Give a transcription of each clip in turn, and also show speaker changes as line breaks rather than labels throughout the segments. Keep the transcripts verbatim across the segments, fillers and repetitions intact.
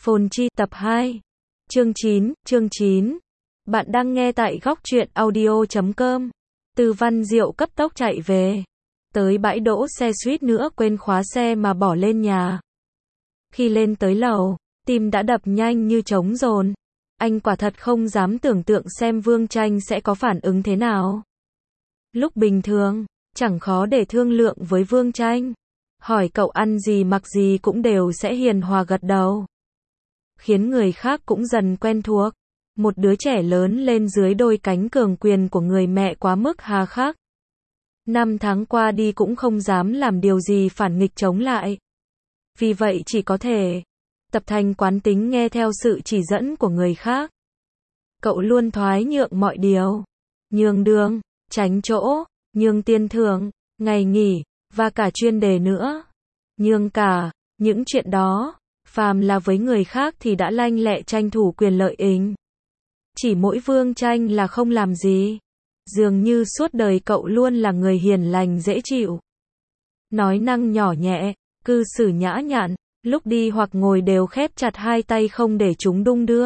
Phồn Chi tập hai. Chương chín, chương chín. Bạn đang nghe tại góc truyện audio chấm com. Từ Văn Diệu cấp tốc chạy về. Tới bãi đỗ xe suýt nữa quên khóa xe mà bỏ lên nhà. Khi lên tới lầu, tim đã đập nhanh như trống dồn. Anh quả thật không dám tưởng tượng xem Vương Tranh sẽ có phản ứng thế nào. Lúc bình thường, chẳng khó để thương lượng với Vương Tranh. Hỏi cậu ăn gì mặc gì cũng đều sẽ hiền hòa gật đầu. Khiến người khác cũng dần quen thuộc. Một đứa trẻ lớn lên dưới đôi cánh cường quyền của người mẹ quá mức hà khắc. Năm tháng qua đi cũng không dám làm điều gì phản nghịch chống lại. Vì vậy chỉ có thể tập thành quán tính nghe theo sự chỉ dẫn của người khác. Cậu luôn thoái nhượng mọi điều. Nhường đường, tránh chỗ, nhường tiền thưởng, ngày nghỉ, và cả chuyên đề nữa. Nhường cả, những chuyện đó, phàm là với người khác thì đã lanh lẹ tranh thủ quyền lợi ích. Chỉ mỗi Vương Tranh là không làm gì. Dường như suốt đời cậu luôn là người hiền lành dễ chịu. Nói năng nhỏ nhẹ, cư xử nhã nhặn, lúc đi hoặc ngồi đều khép chặt hai tay không để chúng đung đưa.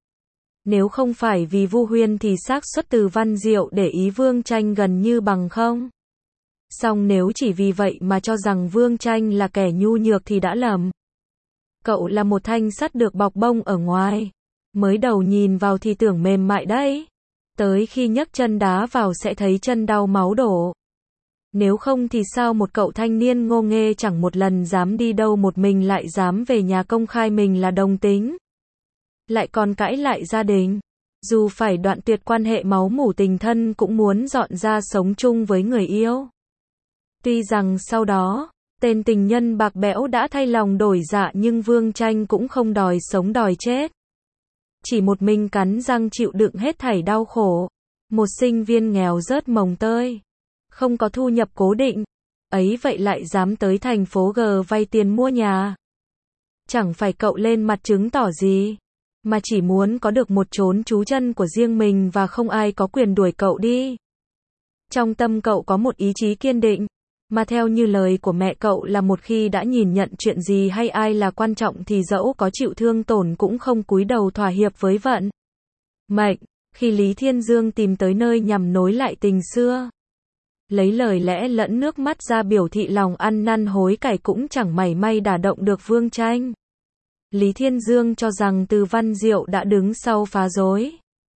Nếu không phải vì Vu Huyên thì xác suất Từ Văn Diệu để ý Vương Tranh gần như bằng không. Song nếu chỉ vì vậy mà cho rằng Vương Tranh là kẻ nhu nhược thì đã lầm. Cậu là một thanh sắt được bọc bông ở ngoài. Mới đầu nhìn vào thì tưởng mềm mại đấy. Tới khi nhấc chân đá vào sẽ thấy chân đau máu đổ. Nếu không thì sao một cậu thanh niên ngô nghê chẳng một lần dám đi đâu một mình lại dám về nhà công khai mình là đồng tính. Lại còn cãi lại gia đình. Dù phải đoạn tuyệt quan hệ máu mủ tình thân cũng muốn dọn ra sống chung với người yêu. Tuy rằng sau đó, tên tình nhân bạc bẽo đã thay lòng đổi dạ nhưng Vương Tranh cũng không đòi sống đòi chết. Chỉ một mình cắn răng chịu đựng hết thảy đau khổ. Một sinh viên nghèo rớt mồng tơi. Không có thu nhập cố định. Ấy vậy lại dám tới thành phố G vay tiền mua nhà. Chẳng phải cậu lên mặt chứng tỏ gì. Mà chỉ muốn có được một chốn trú chân của riêng mình và không ai có quyền đuổi cậu đi. Trong tâm cậu có một ý chí kiên định. Mà theo như lời của mẹ cậu là một khi đã nhìn nhận chuyện gì hay ai là quan trọng thì dẫu có chịu thương tổn cũng không cúi đầu thỏa hiệp với vận mệnh. Khi Lý Thiên Dương tìm tới nơi nhằm nối lại tình xưa, lấy lời lẽ lẫn nước mắt ra biểu thị lòng ăn năn hối cải cũng chẳng mảy may đả động được Vương Tranh. Lý Thiên Dương cho rằng Từ Văn Diệu đã đứng sau phá rối.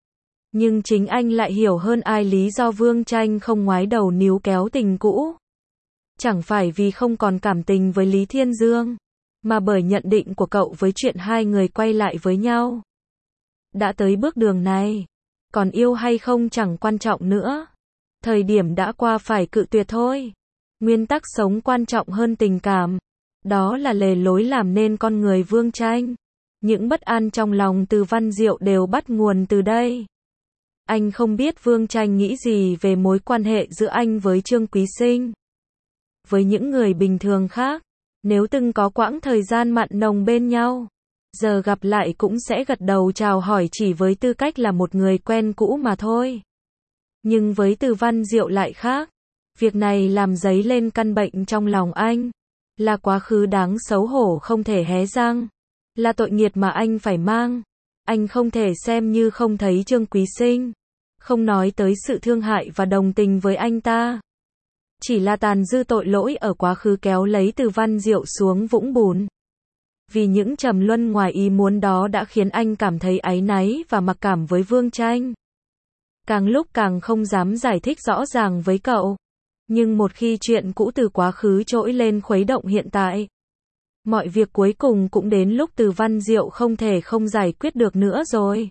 Nhưng chính anh lại hiểu hơn ai lý do Vương Tranh không ngoái đầu níu kéo tình cũ. Chẳng phải vì không còn cảm tình với Lý Thiên Dương, mà bởi nhận định của cậu với chuyện hai người quay lại với nhau. Đã tới bước đường này, còn yêu hay không chẳng quan trọng nữa. Thời điểm đã qua phải cự tuyệt thôi. Nguyên tắc sống quan trọng hơn tình cảm. Đó là lề lối làm nên con người Vương Tranh. Những bất an trong lòng Từ Văn Diệu đều bắt nguồn từ đây. Anh không biết Vương Tranh nghĩ gì về mối quan hệ giữa anh với Trương Quý Sinh. Với những người bình thường khác, nếu từng có quãng thời gian mặn nồng bên nhau, giờ gặp lại cũng sẽ gật đầu chào hỏi chỉ với tư cách là một người quen cũ mà thôi. Nhưng với Từ Văn Diệu lại khác. Việc này làm dấy lên căn bệnh trong lòng anh. Là quá khứ đáng xấu hổ không thể hé răng. Là tội nghiệt mà anh phải mang. Anh không thể xem như không thấy Trương Quý Sinh. Không nói tới sự thương hại và đồng tình với anh ta. Chỉ là tàn dư tội lỗi ở quá khứ kéo lấy Từ Văn Diệu xuống vũng bùn. Vì những trầm luân ngoài ý muốn đó đã khiến anh cảm thấy áy náy và mặc cảm với Vương Tranh. Càng lúc càng không dám giải thích rõ ràng với cậu. Nhưng một khi chuyện cũ từ quá khứ trỗi lên khuấy động hiện tại, mọi việc cuối cùng cũng đến lúc Từ Văn Diệu không thể không giải quyết được nữa rồi.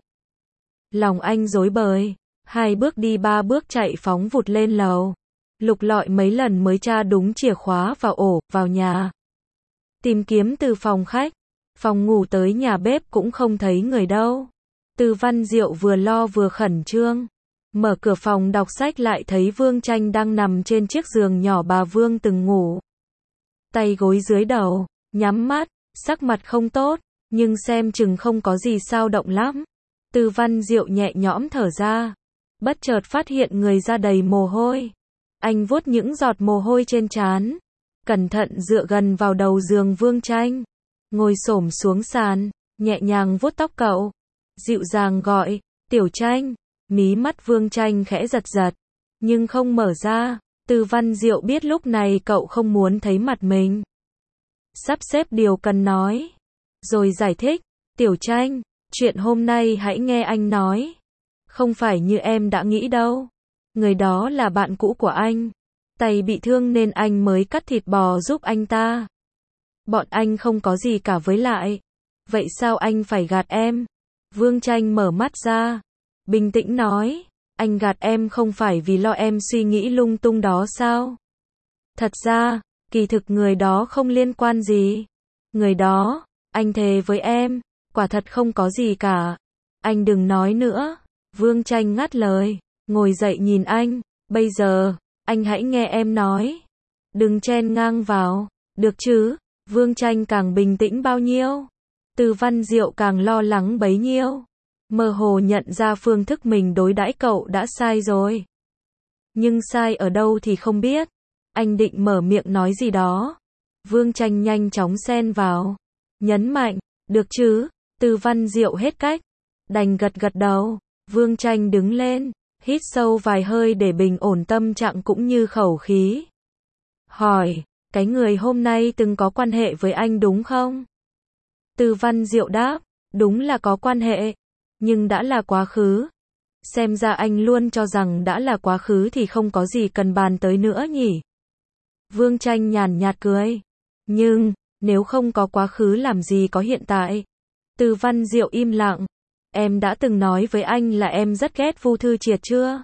Lòng anh rối bời, hai bước đi ba bước chạy phóng vụt lên lầu. Lục lọi mấy lần mới tra đúng chìa khóa vào ổ, vào nhà. Tìm kiếm từ phòng khách, phòng ngủ tới nhà bếp cũng không thấy người đâu. Từ Văn Diệu vừa lo vừa khẩn trương. Mở cửa phòng đọc sách lại thấy Vương Tranh đang nằm trên chiếc giường nhỏ bà Vương từng ngủ. Tay gối dưới đầu, nhắm mắt, sắc mặt không tốt, nhưng xem chừng không có gì sao động lắm. Từ Văn Diệu nhẹ nhõm thở ra. Bất chợt phát hiện người da đầy mồ hôi. Anh vuốt những giọt mồ hôi trên trán. Cẩn thận dựa gần vào đầu giường Vương Tranh. Ngồi xổm xuống sàn. nhẹ nhàng vuốt tóc cậu, dịu dàng gọi, Tiểu Tranh. Mí mắt Vương Tranh khẽ giật giật, nhưng không mở ra. Từ Văn Diệu biết lúc này cậu không muốn thấy mặt mình. Sắp xếp điều cần nói, rồi giải thích, Tiểu Tranh, chuyện hôm nay hãy nghe anh nói. Không phải như em đã nghĩ đâu. Người đó là bạn cũ của anh. Tay bị thương nên anh mới cắt thịt bò giúp anh ta. Bọn anh không có gì cả với lại. Vậy sao anh phải gạt em? Vương Tranh mở mắt ra, bình tĩnh nói, anh gạt em không phải vì lo em suy nghĩ lung tung đó sao? Thật ra, kỳ thực người đó không liên quan gì. Người đó, anh thề với em, quả thật không có gì cả. Anh đừng nói nữa. Vương Tranh ngắt lời, ngồi dậy nhìn anh, bây giờ, anh hãy nghe em nói. Đừng chen ngang vào, được chứ? Vương Tranh càng bình tĩnh bao nhiêu, Từ Văn Diệu càng lo lắng bấy nhiêu. Mơ hồ nhận ra phương thức mình đối đãi cậu đã sai rồi. Nhưng sai ở đâu thì không biết. Anh định mở miệng nói gì đó. Vương Tranh nhanh chóng xen vào, nhấn mạnh, được chứ? Từ Văn Diệu hết cách, đành gật gật đầu. Vương Tranh đứng lên, hít sâu vài hơi để bình ổn tâm trạng cũng như khẩu khí. Hỏi, cái người hôm nay từng có quan hệ với anh đúng không? Từ Văn Diệu đáp, đúng là có quan hệ, nhưng đã là quá khứ. Xem ra anh luôn cho rằng đã là quá khứ thì không có gì cần bàn tới nữa nhỉ? Vương Tranh nhàn nhạt cười. Nhưng, nếu không có quá khứ làm gì có hiện tại? Từ Văn Diệu im lặng. Em đã từng nói với anh là em rất ghét Vu Thư Triệt chưa?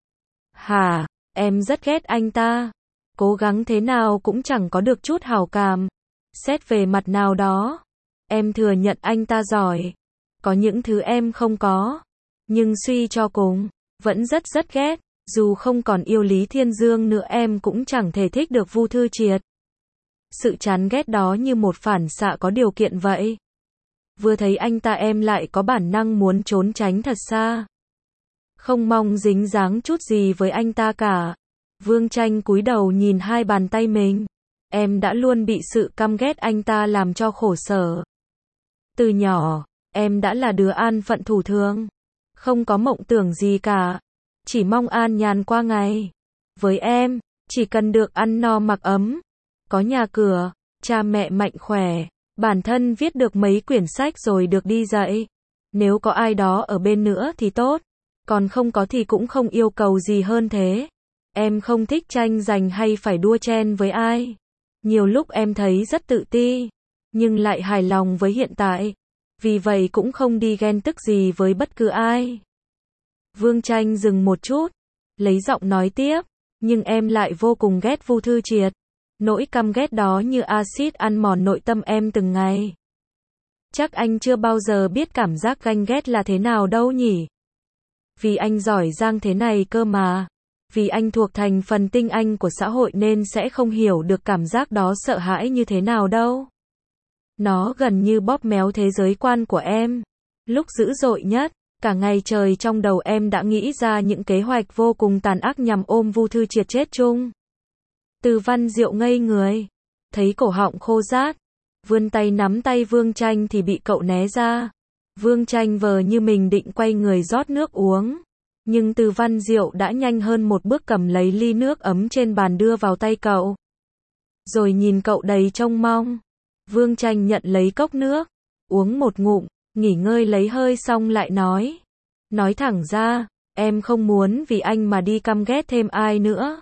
Hả, em rất ghét anh ta. Cố gắng thế nào cũng chẳng có được chút hảo cảm. Xét về mặt nào đó, em thừa nhận anh ta giỏi. Có những thứ em không có. Nhưng suy cho cùng, vẫn rất rất ghét. Dù không còn yêu Lý Thiên Dương nữa em cũng chẳng thể thích được Vu Thư Triệt. Sự chán ghét đó như một phản xạ có điều kiện vậy. Vừa thấy anh ta em lại có bản năng muốn trốn tránh thật xa. Không mong dính dáng chút gì với anh ta cả. Vương Tranh cúi đầu nhìn hai bàn tay mình. Em đã luôn bị sự căm ghét anh ta làm cho khổ sở. Từ nhỏ, em đã là đứa an phận thủ thường. Không có mộng tưởng gì cả. Chỉ mong an nhàn qua ngày. Với em, chỉ cần được ăn no mặc ấm. Có nhà cửa, cha mẹ mạnh khỏe. Bản thân viết được mấy quyển sách rồi được đi dạy. Nếu có ai đó ở bên nữa thì tốt. Còn không có thì cũng không yêu cầu gì hơn thế. Em không thích tranh giành hay phải đua chen với ai. Nhiều lúc em thấy rất tự ti. Nhưng lại hài lòng với hiện tại. Vì vậy cũng không đi ghen tức gì với bất cứ ai. Vương Tranh dừng một chút. Lấy giọng nói tiếp. Nhưng em lại vô cùng ghét Vu Thư Triệt. Nỗi căm ghét đó như axit ăn mòn nội tâm em từng ngày. Chắc anh chưa bao giờ biết cảm giác ganh ghét là thế nào đâu nhỉ? Vì anh giỏi giang thế này cơ mà. Vì anh thuộc thành phần tinh anh của xã hội nên sẽ không hiểu được cảm giác đó sợ hãi như thế nào đâu. Nó gần như bóp méo thế giới quan của em. Lúc dữ dội nhất, cả ngày trời trong đầu em đã nghĩ ra những kế hoạch vô cùng tàn ác nhằm ôm Vu Thư Triệt chết chung. Từ Văn Diệu ngây người, thấy cổ họng khô rát, vươn tay nắm tay Vương Tranh thì bị cậu né ra. Vương Tranh vờ như mình định quay người rót nước uống, nhưng Từ Văn Diệu đã nhanh hơn một bước cầm lấy ly nước ấm trên bàn đưa vào tay cậu. Rồi nhìn cậu đầy trông mong. Vương Tranh nhận lấy cốc nước, uống một ngụm, nghỉ ngơi lấy hơi xong lại nói. Nói thẳng ra, em không muốn vì anh mà đi căm ghét thêm ai nữa.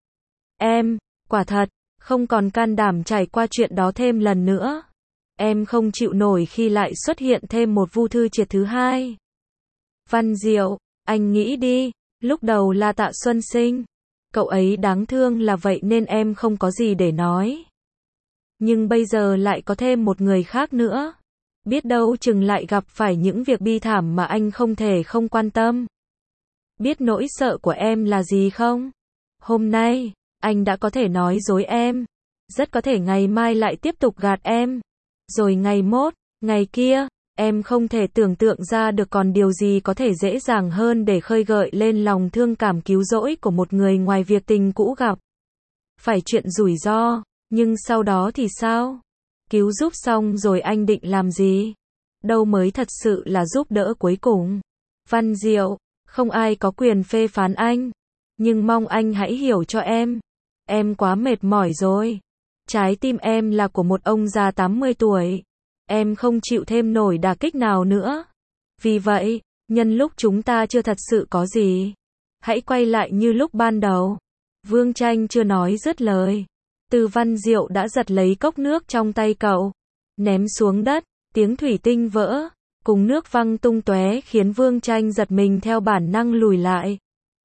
Em, quả thật, không còn can đảm trải qua chuyện đó thêm lần nữa. Em không chịu nổi khi lại xuất hiện thêm một Vu Thư Triệt thứ hai. Văn Diệu, anh nghĩ đi, lúc đầu là Tạ Xuân Sinh. Cậu ấy đáng thương là vậy nên em không có gì để nói. Nhưng bây giờ lại có thêm một người khác nữa. Biết đâu chừng lại gặp phải những việc bi thảm mà anh không thể không quan tâm. Biết nỗi sợ của em là gì không? Hôm nay, anh đã có thể nói dối em. Rất có thể ngày mai lại tiếp tục gạt em. Rồi ngày mốt, ngày kia, em không thể tưởng tượng ra được còn điều gì có thể dễ dàng hơn để khơi gợi lên lòng thương cảm cứu rỗi của một người ngoài việc tình cũ gặp. Phải chuyện rủi ro, nhưng sau đó thì sao? Cứu giúp xong rồi anh định làm gì? đâu mới thật sự là giúp đỡ cuối cùng. Văn Diệu, không ai có quyền phê phán anh, nhưng mong anh hãy hiểu cho em. Em quá mệt mỏi rồi. Trái tim em là của một ông già tám mươi tuổi. Em không chịu thêm nổi đả kích nào nữa. Vì vậy, nhân lúc chúng ta chưa thật sự có gì, hãy quay lại như lúc ban đầu. Vương Tranh chưa nói dứt lời, Từ Văn Diệu đã giật lấy cốc nước trong tay cậu, ném xuống đất, tiếng thủy tinh vỡ, cùng nước văng tung tóe khiến Vương Tranh giật mình theo bản năng lùi lại.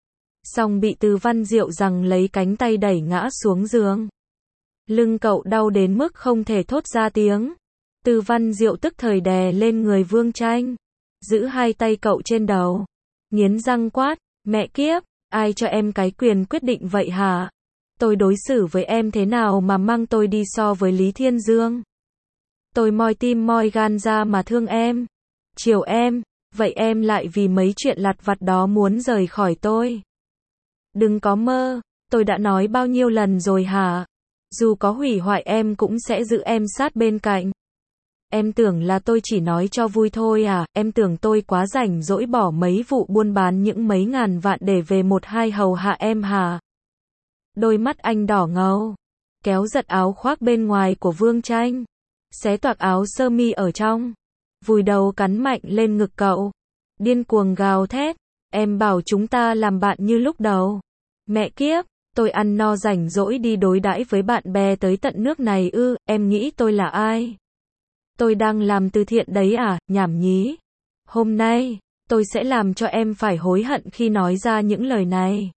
Xong bị Từ Văn Diệu giằng lấy cánh tay đẩy ngã xuống giường. Lưng cậu đau đến mức không thể thốt ra tiếng. Từ Văn Diệu tức thời đè lên người Vương Tranh, giữ hai tay cậu trên đầu, nghiến răng quát, mẹ kiếp, ai cho em cái quyền quyết định vậy hả? Tôi đối xử với em thế nào mà mang tôi đi so với Lý Thiên Dương? Tôi moi tim moi gan ra mà thương em, chiều em, vậy em lại vì mấy chuyện lặt vặt đó muốn rời khỏi tôi. Đừng có mơ, tôi đã nói bao nhiêu lần rồi hả? Dù có hủy hoại em cũng sẽ giữ em sát bên cạnh. Em tưởng là tôi chỉ nói cho vui thôi à? Em tưởng tôi quá rảnh rỗi bỏ mấy vụ buôn bán những mấy ngàn vạn để về một hai hầu hạ em hả? Đôi mắt anh đỏ ngầu, kéo giật áo khoác bên ngoài của Vương Tranh, xé toạc áo sơ mi ở trong, vùi đầu cắn mạnh lên ngực cậu, điên cuồng gào thét, em bảo chúng ta làm bạn như lúc đầu. Mẹ kiếp, tôi ăn no rảnh rỗi đi đối đãi với bạn bè tới tận nước này ư? Em nghĩ tôi là ai? Tôi đang làm từ thiện đấy à? Nhảm nhí. Hôm nay, tôi sẽ làm cho em phải hối hận khi nói ra những lời này.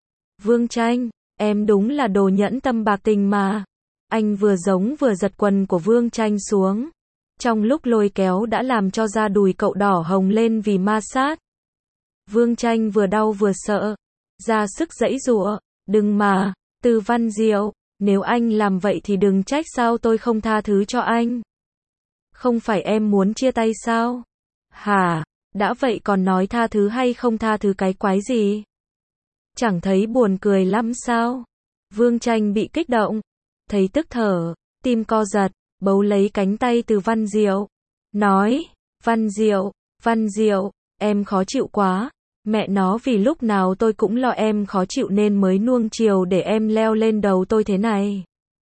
Vương Tranh, em đúng là đồ nhẫn tâm bạc tình mà. Anh vừa giống vừa giật quần của Vương Tranh xuống. Trong lúc lôi kéo đã làm cho da đùi cậu đỏ hồng lên vì ma sát. Vương Tranh vừa đau vừa sợ, ra sức giãy giụa. Đừng mà, Từ Văn Diệu, nếu anh làm vậy thì đừng trách sao tôi không tha thứ cho anh. Không phải em muốn chia tay sao? Hả? Đã vậy còn nói tha thứ hay không tha thứ cái quái gì? Chẳng thấy buồn cười lắm sao? Vương Tranh bị kích động, thấy tức thở, tim co giật, bấu lấy cánh tay Từ Văn Diệu, nói, Văn Diệu, Văn Diệu, em khó chịu quá. Mẹ nó, vì lúc nào tôi cũng lo em khó chịu nên mới nuông chiều để em leo lên đầu tôi thế này.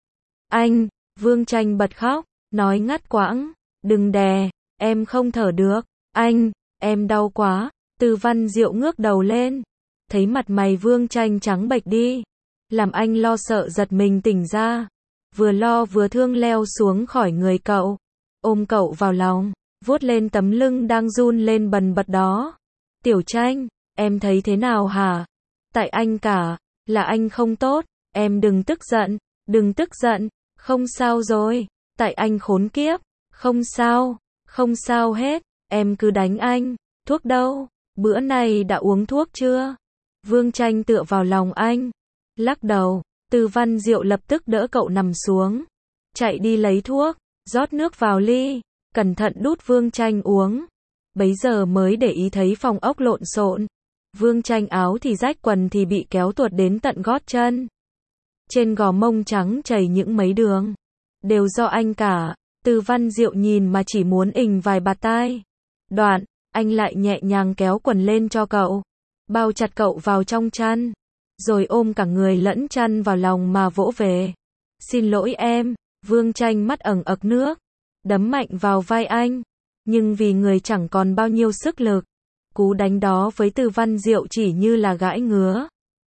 Anh, Vương Tranh bật khóc, nói ngắt quãng, đừng đè, em không thở được. Anh, em đau quá. Từ Văn Diệu ngước đầu lên, thấy mặt mày Vương Tranh trắng bệch đi, làm anh lo sợ giật mình tỉnh ra, vừa lo vừa thương leo xuống khỏi người cậu, ôm cậu vào lòng, vuốt lên tấm lưng đang run lên bần bật đó. Tiểu Tranh, em thấy thế nào hả? Tại anh cả, là anh không tốt, em đừng tức giận, đừng tức giận, không sao rồi, tại anh khốn kiếp, không sao, không sao hết, em cứ đánh anh, thuốc đâu, bữa này đã uống thuốc chưa? Vương Tranh tựa vào lòng anh, lắc đầu. Từ Văn Diệu lập tức đỡ cậu nằm xuống, chạy đi lấy thuốc, rót nước vào ly, cẩn thận đút Vương Tranh uống. Bấy giờ mới để ý thấy phòng ốc lộn xộn. Vương Tranh áo thì rách, quần thì bị kéo tuột đến tận gót chân. Trên gò mông trắng chảy những mấy đường, đều do anh cả. Từ Văn Diệu nhìn mà chỉ muốn ình vài bạt tai. Đoạn, anh lại nhẹ nhàng kéo quần lên cho cậu, bao chặt cậu vào trong chăn, rồi ôm cả người lẫn chăn vào lòng mà vỗ về. Xin lỗi em. Vương Tranh mắt ẩn ực nước, đấm mạnh vào vai anh, nhưng vì người chẳng còn bao nhiêu sức lực, cú đánh đó với Từ Văn Diệu chỉ như là gãi ngứa.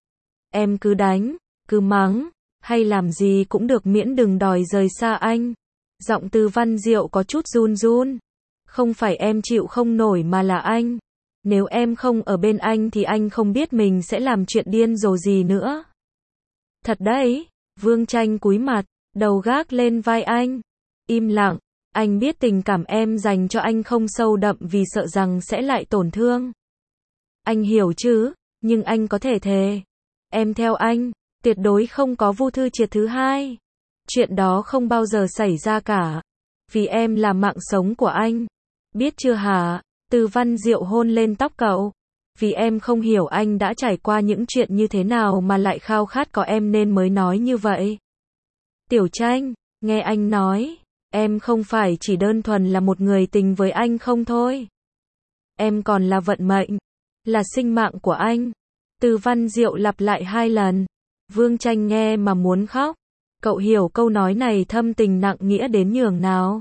Em cứ đánh, cứ mắng, hay làm gì cũng được miễn đừng đòi rời xa anh. Giọng Từ Văn Diệu có chút run run. Không phải em chịu không nổi mà là anh. Nếu em không ở bên anh thì anh không biết mình sẽ làm chuyện điên rồ gì nữa. Thật đấy. Vương Tranh cúi mặt, đầu gác lên vai anh, im lặng. Anh biết tình cảm em dành cho anh không sâu đậm vì sợ rằng sẽ lại tổn thương. Anh hiểu chứ, nhưng anh có thể thề. Em theo anh, tuyệt đối không có Vu Thư Triệt thứ hai. Chuyện đó không bao giờ xảy ra cả. Vì em là mạng sống của anh. Biết chưa hả? Từ Văn Diệu hôn lên tóc cậu. Vì em không hiểu anh đã trải qua những chuyện như thế nào mà lại khao khát có em nên mới nói như vậy. Tiểu Tranh, nghe anh nói, Em không phải chỉ đơn thuần là một người tình với anh không thôi. Em còn là vận mệnh, là sinh mạng của anh. Từ Văn Diệu lặp lại hai lần. Vương Tranh nghe mà muốn khóc. Cậu hiểu câu nói này thâm tình nặng nghĩa đến nhường nào.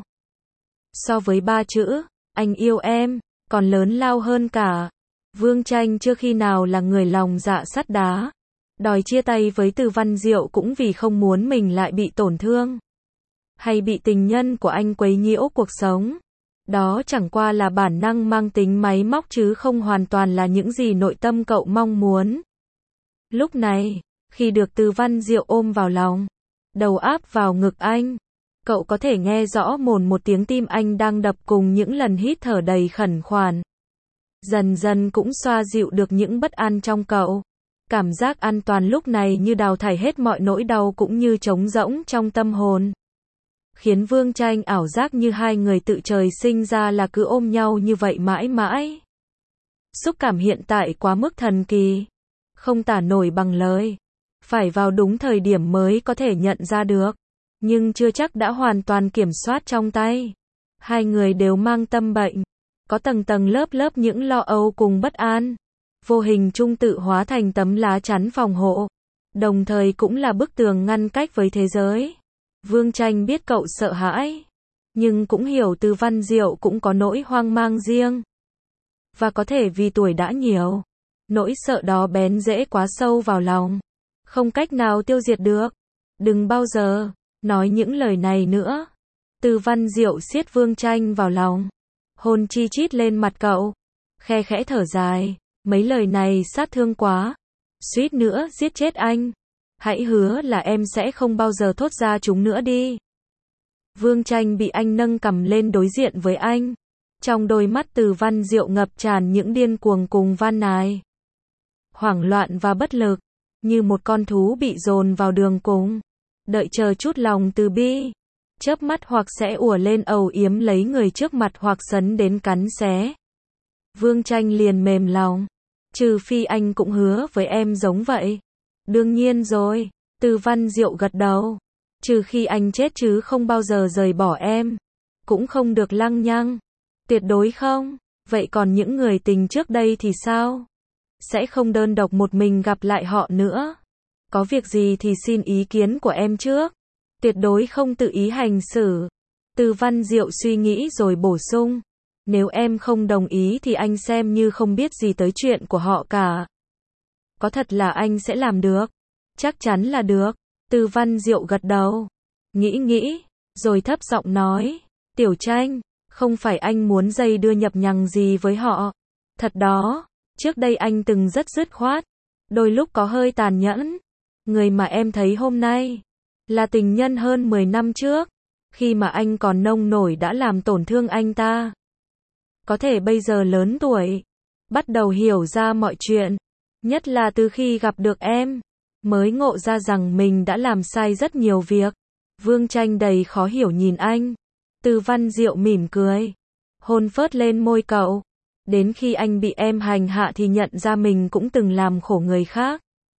So với ba chữ, anh yêu em, còn lớn lao hơn cả. Vương Tranh chưa khi nào là người lòng dạ sắt đá. Đòi chia tay với Từ Văn Diệu cũng vì không muốn mình lại bị tổn thương. Hay bị tình nhân của anh quấy nhiễu cuộc sống. Đó chẳng qua là bản năng mang tính máy móc chứ không hoàn toàn là những gì nội tâm cậu mong muốn. Lúc này, khi được Từ Văn Diệu ôm vào lòng, đầu áp vào ngực anh, cậu có thể nghe rõ mồn một tiếng tim anh đang đập cùng những lần hít thở đầy khẩn khoản. Dần dần cũng xoa dịu được những bất an trong cậu. Cảm giác an toàn lúc này như đào thải hết mọi nỗi đau cũng như trống rỗng trong tâm hồn. Khiến Vương Tranh ảo giác như hai người tự trời sinh ra là cứ ôm nhau như vậy mãi mãi. Xúc cảm hiện tại quá mức thần kỳ. Không tả nổi bằng lời. Phải vào đúng thời điểm mới có thể nhận ra được. Nhưng chưa chắc đã hoàn toàn kiểm soát trong tay. Hai người đều mang tâm bệnh. Có tầng tầng lớp lớp những lo âu cùng bất an. Vô hình chung tự hóa thành tấm lá chắn phòng hộ. Đồng thời cũng là bức tường ngăn cách với thế giới. Vương Tranh biết cậu sợ hãi. Nhưng cũng hiểu Từ Văn Diệu cũng có nỗi hoang mang riêng. Và có thể vì tuổi đã nhiều. Nỗi sợ đó bén rễ quá sâu vào lòng. Không cách nào tiêu diệt được. Đừng bao giờ nói những lời này nữa. Từ Văn Diệu siết Vương Tranh vào lòng. Hôn chi chít lên mặt cậu. Khe khẽ thở dài. Mấy lời này sát thương quá. Suýt nữa giết chết anh. Hãy hứa là em sẽ không bao giờ thốt ra chúng nữa đi. Vương Tranh bị anh nâng cằm lên đối diện với anh. Trong đôi mắt Từ Văn Diệu ngập tràn những điên cuồng cùng van nài. Hoảng loạn và bất lực. Như một con thú bị dồn vào đường cùng. Đợi chờ chút lòng từ bi. Chớp mắt hoặc sẽ ùa lên ầu yếm lấy người trước mặt hoặc sấn đến cắn xé. Vương Tranh liền mềm lòng. Trừ phi anh cũng hứa với em giống vậy. Đương nhiên rồi. Từ Văn Diệu gật đầu. Trừ khi anh chết chứ không bao giờ rời bỏ em. Cũng không được lăng nhăng. Tuyệt đối không. Vậy còn những người tình trước đây thì sao? Sẽ không đơn độc một mình gặp lại họ nữa. Có việc gì thì xin ý kiến của em trước. Tuyệt đối không tự ý hành xử. Từ Văn Diệu suy nghĩ rồi bổ sung. Nếu em không đồng ý thì anh xem như không biết gì tới chuyện của họ cả. Có thật là anh sẽ làm được. Chắc chắn là được. Từ Văn Diệu gật đầu. Nghĩ nghĩ. Rồi thấp giọng nói. Tiểu Tranh. Không phải anh muốn dây đưa nhập nhằng gì với họ. Thật đó. Trước đây anh từng rất dứt khoát. Đôi lúc có hơi tàn nhẫn. Người mà em thấy hôm nay. Là tình nhân hơn mười năm trước. Khi mà anh còn nông nổi đã làm tổn thương anh ta. Có thể bây giờ lớn tuổi. Bắt đầu hiểu ra mọi chuyện. Nhất là từ khi gặp được em. Mới ngộ ra rằng mình đã làm sai rất nhiều việc. Vương Tranh đầy khó hiểu nhìn anh. Từ Văn Diệu mỉm cười. Hôn phớt lên môi cậu. Đến khi anh bị em hành hạ thì nhận ra mình cũng từng làm khổ người khác.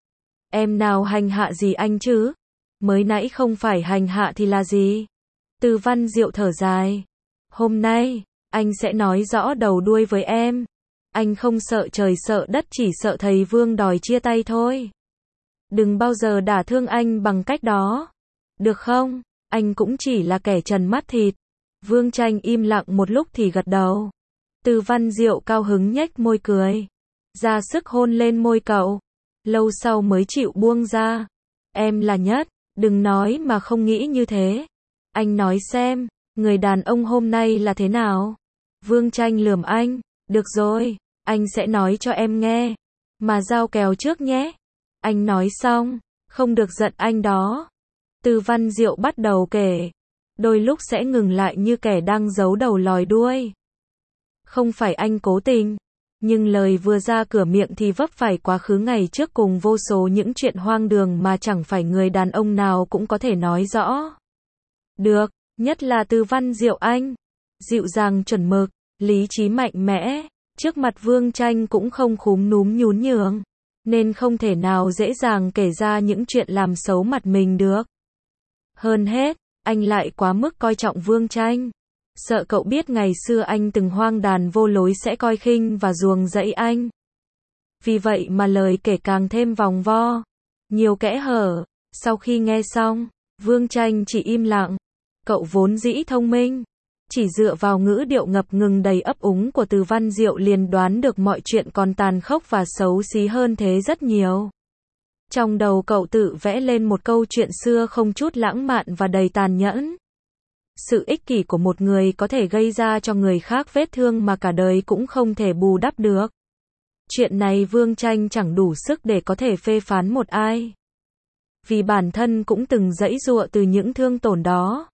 Em nào hành hạ gì anh chứ? Mới nãy không phải hành hạ thì là gì? Từ Văn Diệu thở dài. Hôm nay, anh sẽ nói rõ đầu đuôi với em. Anh không sợ trời sợ đất, chỉ sợ thầy Vương đòi chia tay thôi. Đừng bao giờ đả thương anh bằng cách đó. Được không? Anh cũng chỉ là kẻ trần mắt thịt. Vương Tranh im lặng một lúc thì gật đầu. Từ Văn Diệu cao hứng nhếch môi cười. Ra sức hôn lên môi cậu. Lâu sau mới chịu buông ra. Em là nhất. Đừng nói mà không nghĩ như thế. Anh nói xem, người đàn ông hôm nay là thế nào? Vương Tranh lườm anh. Được rồi, anh sẽ nói cho em nghe. Mà giao kèo trước nhé. Anh nói xong, không được giận anh đó. Từ Văn Diệu bắt đầu kể. Đôi lúc sẽ ngừng lại như kẻ đang giấu đầu lòi đuôi. Không phải anh cố tình. Nhưng lời vừa ra cửa miệng thì vấp phải quá khứ ngày trước cùng vô số những chuyện hoang đường mà chẳng phải người đàn ông nào cũng có thể nói rõ. Được, nhất là Từ Văn Diệu anh. Dịu dàng chuẩn mực, lý trí mạnh mẽ. Trước mặt Vương Tranh cũng không khúm núm nhún nhường. Nên không thể nào dễ dàng kể ra những chuyện làm xấu mặt mình được. Hơn hết, anh lại quá mức coi trọng Vương Tranh. Sợ cậu biết ngày xưa anh từng hoang đàn vô lối sẽ coi khinh và ruồng rẫy anh. Vì vậy mà lời kể càng thêm vòng vo, nhiều kẽ hở. Sau khi nghe xong, Vương Tranh chỉ im lặng. Cậu vốn dĩ thông minh, chỉ dựa vào ngữ điệu ngập ngừng đầy ấp úng của Từ Văn Diệu liền đoán được mọi chuyện còn tàn khốc và xấu xí hơn thế rất nhiều. Trong đầu cậu tự vẽ lên một câu chuyện xưa không chút lãng mạn và đầy tàn nhẫn. Sự ích kỷ của một người có thể gây ra cho người khác vết thương mà cả đời cũng không thể bù đắp được. Chuyện này Vương Tranh chẳng đủ sức để có thể phê phán một ai. Vì bản thân cũng từng giãy giụa từ những thương tổn đó.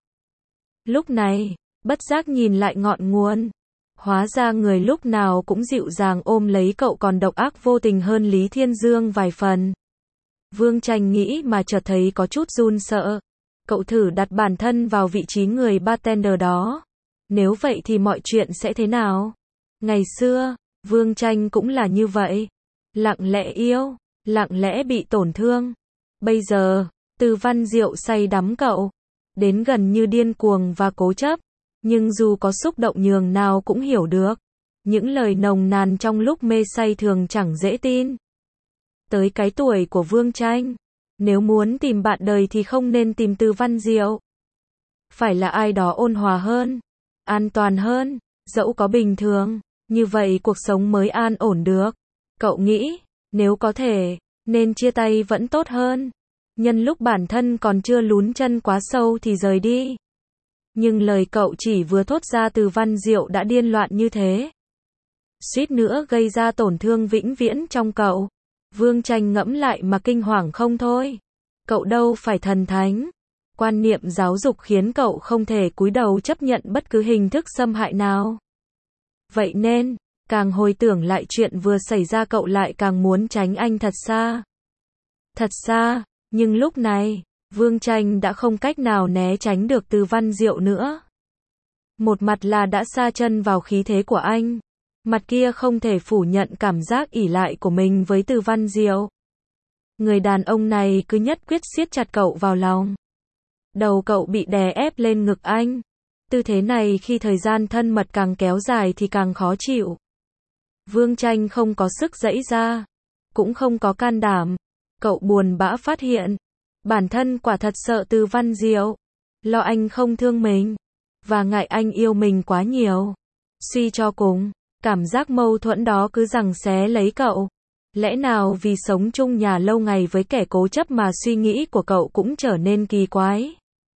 Lúc này, bất giác nhìn lại ngọn nguồn. Hóa ra người lúc nào cũng dịu dàng ôm lấy cậu còn độc ác vô tình hơn Lý Thiên Dương vài phần. Vương Tranh nghĩ mà chợt thấy có chút run sợ. Cậu thử đặt bản thân vào vị trí người bartender đó. Nếu vậy thì mọi chuyện sẽ thế nào? Ngày xưa, Vương Tranh cũng là như vậy. Lặng lẽ yêu, lặng lẽ bị tổn thương. Bây giờ, Từ Văn Diệu say đắm cậu. Đến gần như điên cuồng và cố chấp. Nhưng dù có xúc động nhường nào cũng hiểu được. Những lời nồng nàn trong lúc mê say thường chẳng dễ tin. Tới cái tuổi của Vương Tranh, nếu muốn tìm bạn đời thì không nên tìm Từ Văn Diệu. Phải là ai đó ôn hòa hơn, an toàn hơn, dẫu có bình thường, như vậy cuộc sống mới an ổn được. Cậu nghĩ, nếu có thể, nên chia tay vẫn tốt hơn. Nhân lúc bản thân còn chưa lún chân quá sâu thì rời đi. Nhưng lời cậu chỉ vừa thốt ra Từ Văn Diệu đã điên loạn như thế. Suýt nữa gây ra tổn thương vĩnh viễn trong cậu. Vương Tranh ngẫm lại mà kinh hoàng không thôi. Cậu đâu phải thần thánh. Quan niệm giáo dục khiến cậu không thể cúi đầu chấp nhận bất cứ hình thức xâm hại nào. Vậy nên, càng hồi tưởng lại chuyện vừa xảy ra cậu lại càng muốn tránh anh thật xa. Thật xa, nhưng lúc này, Vương Tranh đã không cách nào né tránh được Từ Văn Diệu nữa. Một mặt là đã sa chân vào khí thế của anh. Mặt kia không thể phủ nhận cảm giác ỷ lại của mình với Từ Văn Diệu. Người đàn ông này cứ nhất quyết siết chặt cậu vào lòng. Đầu cậu bị đè ép lên ngực anh. Tư thế này khi thời gian thân mật càng kéo dài thì càng khó chịu. Vương Tranh không có sức giãy ra, cũng không có can đảm. Cậu buồn bã phát hiện, bản thân quả thật sợ Từ Văn Diệu, lo anh không thương mình, và ngại anh yêu mình quá nhiều. Suy cho cùng, cảm giác mâu thuẫn đó cứ giằng xé lấy cậu. Lẽ nào vì sống chung nhà lâu ngày với kẻ cố chấp mà suy nghĩ của cậu cũng trở nên kỳ quái?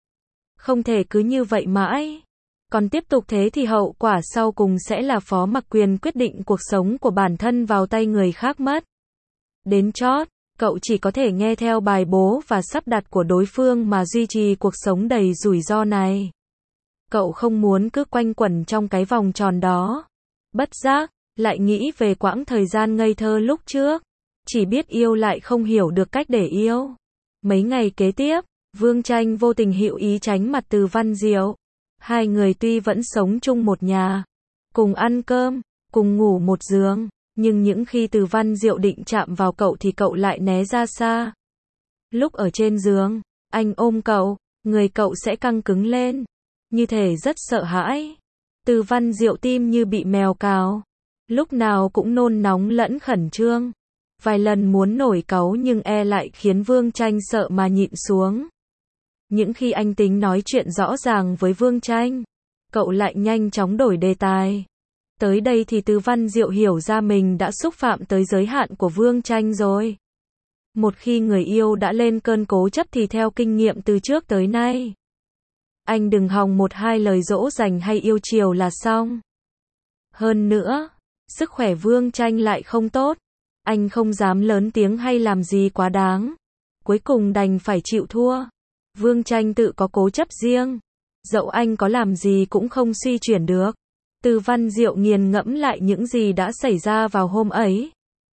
Không thể cứ như vậy mãi. Còn tiếp tục thế thì hậu quả sau cùng sẽ là phó mặc quyền quyết định cuộc sống của bản thân vào tay người khác mất. Đến chót, cậu chỉ có thể nghe theo bài bố và sắp đặt của đối phương mà duy trì cuộc sống đầy rủi ro này. Cậu không muốn cứ quanh quẩn trong cái vòng tròn đó. Bất giác, lại nghĩ về quãng thời gian ngây thơ lúc trước. Chỉ biết yêu lại không hiểu được cách để yêu. Mấy ngày kế tiếp, Vương Tranh vô tình hữu ý tránh mặt Từ Văn Diệu. Hai người tuy vẫn sống chung một nhà, cùng ăn cơm, cùng ngủ một giường, nhưng những khi Từ Văn Diệu định chạm vào cậu thì cậu lại né ra xa. Lúc ở trên giường, anh ôm cậu, người cậu sẽ căng cứng lên, như thể rất sợ hãi. Từ Văn Diệu tim như bị mèo cào, lúc nào cũng nôn nóng lẫn khẩn trương. Vài lần muốn nổi cáu nhưng e lại khiến Vương Tranh sợ mà nhịn xuống. Những khi anh tính nói chuyện rõ ràng với Vương Tranh, cậu lại nhanh chóng đổi đề tài. Tới đây thì Từ Văn Diệu hiểu ra mình đã xúc phạm tới giới hạn của Vương Tranh rồi. Một khi người yêu đã lên cơn cố chấp thì theo kinh nghiệm từ trước tới nay, anh đừng hòng một hai lời dỗ dành hay yêu chiều là xong. Hơn nữa, sức khỏe Vương Tranh lại không tốt. Anh không dám lớn tiếng hay làm gì quá đáng. Cuối cùng đành phải chịu thua. Vương Tranh tự có cố chấp riêng. Dẫu anh có làm gì cũng không suy chuyển được. Từ Văn Diệu nghiền ngẫm lại những gì đã xảy ra vào hôm ấy.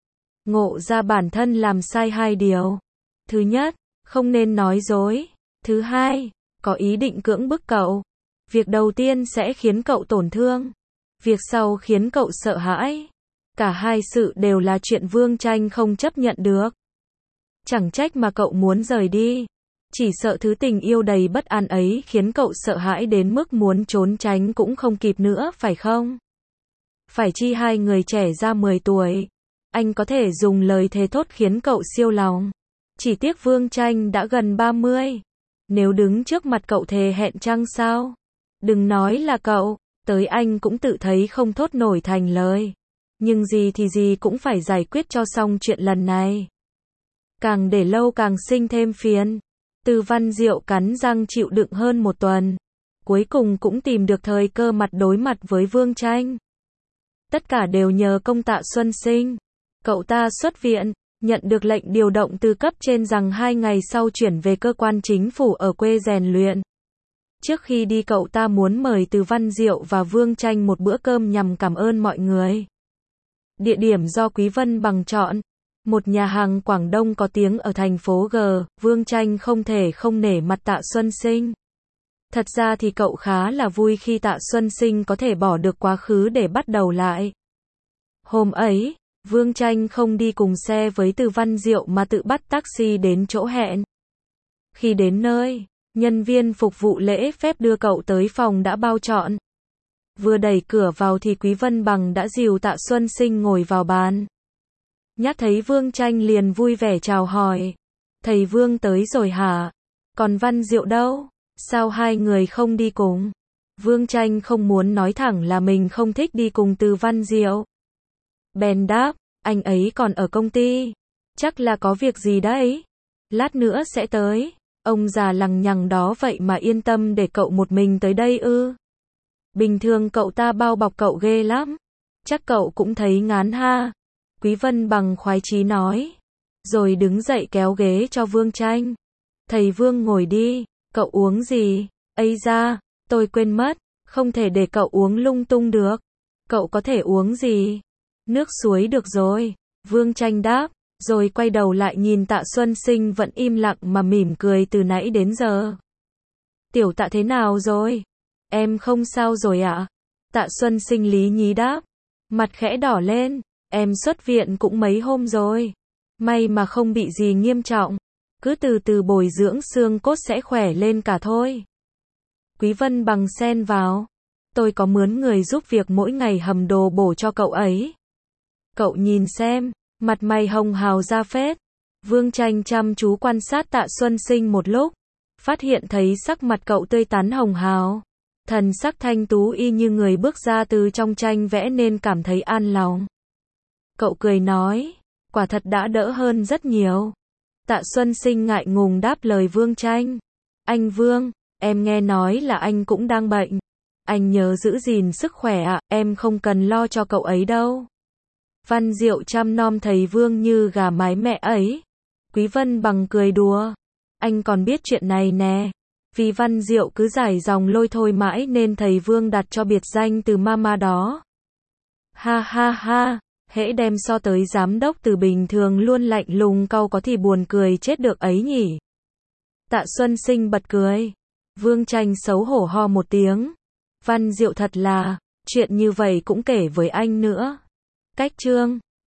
Ngộ ra bản thân làm sai hai điều. Thứ nhất, không nên nói dối. Thứ hai, có ý định cưỡng bức cậu. Việc đầu tiên sẽ khiến cậu tổn thương. Việc sau khiến cậu sợ hãi. Cả hai sự đều là chuyện Vương Tranh không chấp nhận được. Chẳng trách mà cậu muốn rời đi. Chỉ sợ thứ tình yêu đầy bất an ấy khiến cậu sợ hãi đến mức muốn trốn tránh cũng không kịp nữa, phải không? Phải chi hai người trẻ ra mười tuổi. Anh có thể dùng lời thề thốt khiến cậu siêu lòng. Chỉ tiếc Vương Tranh đã gần ba mươi. Nếu đứng trước mặt cậu thề hẹn chăng sao? Đừng nói là cậu, tới anh cũng tự thấy không thốt nổi thành lời. Nhưng gì thì gì cũng phải giải quyết cho xong chuyện lần này. Càng để lâu càng sinh thêm phiền. Từ Văn Diệu cắn răng chịu đựng hơn một tuần. Cuối cùng cũng tìm được thời cơ mặt đối mặt với Vương Tranh. Tất cả đều nhờ công Tạ Xuân Sinh. Cậu ta xuất viện, nhận được lệnh điều động từ cấp trên rằng hai ngày sau chuyển về cơ quan chính phủ ở quê rèn luyện. Trước khi đi cậu ta muốn mời Từ Văn Diệu và Vương Tranh một bữa cơm nhằm cảm ơn mọi người. Địa điểm do Quý Vân Bằng chọn. Một nhà hàng Quảng Đông có tiếng ở thành phố G, Vương Tranh không thể không nể mặt Tạ Xuân Sinh. Thật ra thì cậu khá là vui khi Tạ Xuân Sinh có thể bỏ được quá khứ để bắt đầu lại. Hôm ấy, Vương Tranh không đi cùng xe với Từ Văn Diệu mà tự bắt taxi đến chỗ hẹn. Khi đến nơi, nhân viên phục vụ lễ phép đưa cậu tới phòng đã bao trọn. Vừa đẩy cửa vào thì Quý Vân Bằng đã dìu Tạ Xuân Sinh ngồi vào bàn. Nhắc thấy Vương Tranh liền vui vẻ chào hỏi. Thầy Vương tới rồi hả? Còn Văn Diệu đâu? Sao hai người không đi cùng? Vương Tranh không muốn nói thẳng là mình không thích đi cùng Từ Văn Diệu. Bèn đáp, anh ấy còn ở công ty. Chắc là có việc gì đấy. Lát nữa sẽ tới. Ông già lằng nhằng đó vậy mà yên tâm để cậu một mình tới đây ư? Bình thường cậu ta bao bọc cậu ghê lắm. Chắc cậu cũng thấy ngán ha. Quý Vân Bằng khoái chí nói. Rồi đứng dậy kéo ghế cho Vương Tranh. Thầy Vương ngồi đi. Cậu uống gì? Ây da, tôi quên mất. Không thể để cậu uống lung tung được. Cậu có thể uống gì? Nước suối được rồi. Vương Tranh đáp. Rồi quay đầu lại nhìn Tạ Xuân Sinh vẫn im lặng mà mỉm cười từ nãy đến giờ. Tiểu Tạ thế nào rồi? Em không sao rồi ạ? Tạ Xuân Sinh lý nhí đáp. Mặt khẽ đỏ lên. Em xuất viện cũng mấy hôm rồi. May mà không bị gì nghiêm trọng. Cứ từ từ bồi dưỡng xương cốt sẽ khỏe lên cả thôi. Quý Vân Bằng xen vào. Tôi có mướn người giúp việc mỗi ngày hầm đồ bổ cho cậu ấy. Cậu nhìn xem, mặt mày hồng hào ra phết. Vương Tranh chăm chú quan sát Tạ Xuân Sinh một lúc. Phát hiện thấy sắc mặt cậu tươi tắn hồng hào. Thần sắc thanh tú y như người bước ra từ trong tranh vẽ nên cảm thấy an lòng. Cậu cười nói, quả thật đã đỡ hơn rất nhiều. Tạ Xuân Sinh ngại ngùng đáp lời Vương Tranh. Anh Vương, em nghe nói là anh cũng đang bệnh. Anh nhớ giữ gìn sức khỏe ạ, à, em không cần lo cho cậu ấy đâu. Văn Diệu chăm nom thầy Vương như gà mái mẹ ấy. Quý Vân Bằng cười đùa. Anh còn biết chuyện này nè. Vì Văn Diệu cứ giải dòng lôi thôi mãi nên thầy Vương đặt cho biệt danh từ mama đó. Ha ha ha. Hễ đem so tới giám đốc từ bình thường luôn lạnh lùng cau có thì buồn cười chết được ấy nhỉ. Tạ Xuân Sinh bật cười. Vương Tranh xấu hổ ho một tiếng. Văn Diệu thật là, chuyện như vậy cũng kể với anh nữa. Cách chương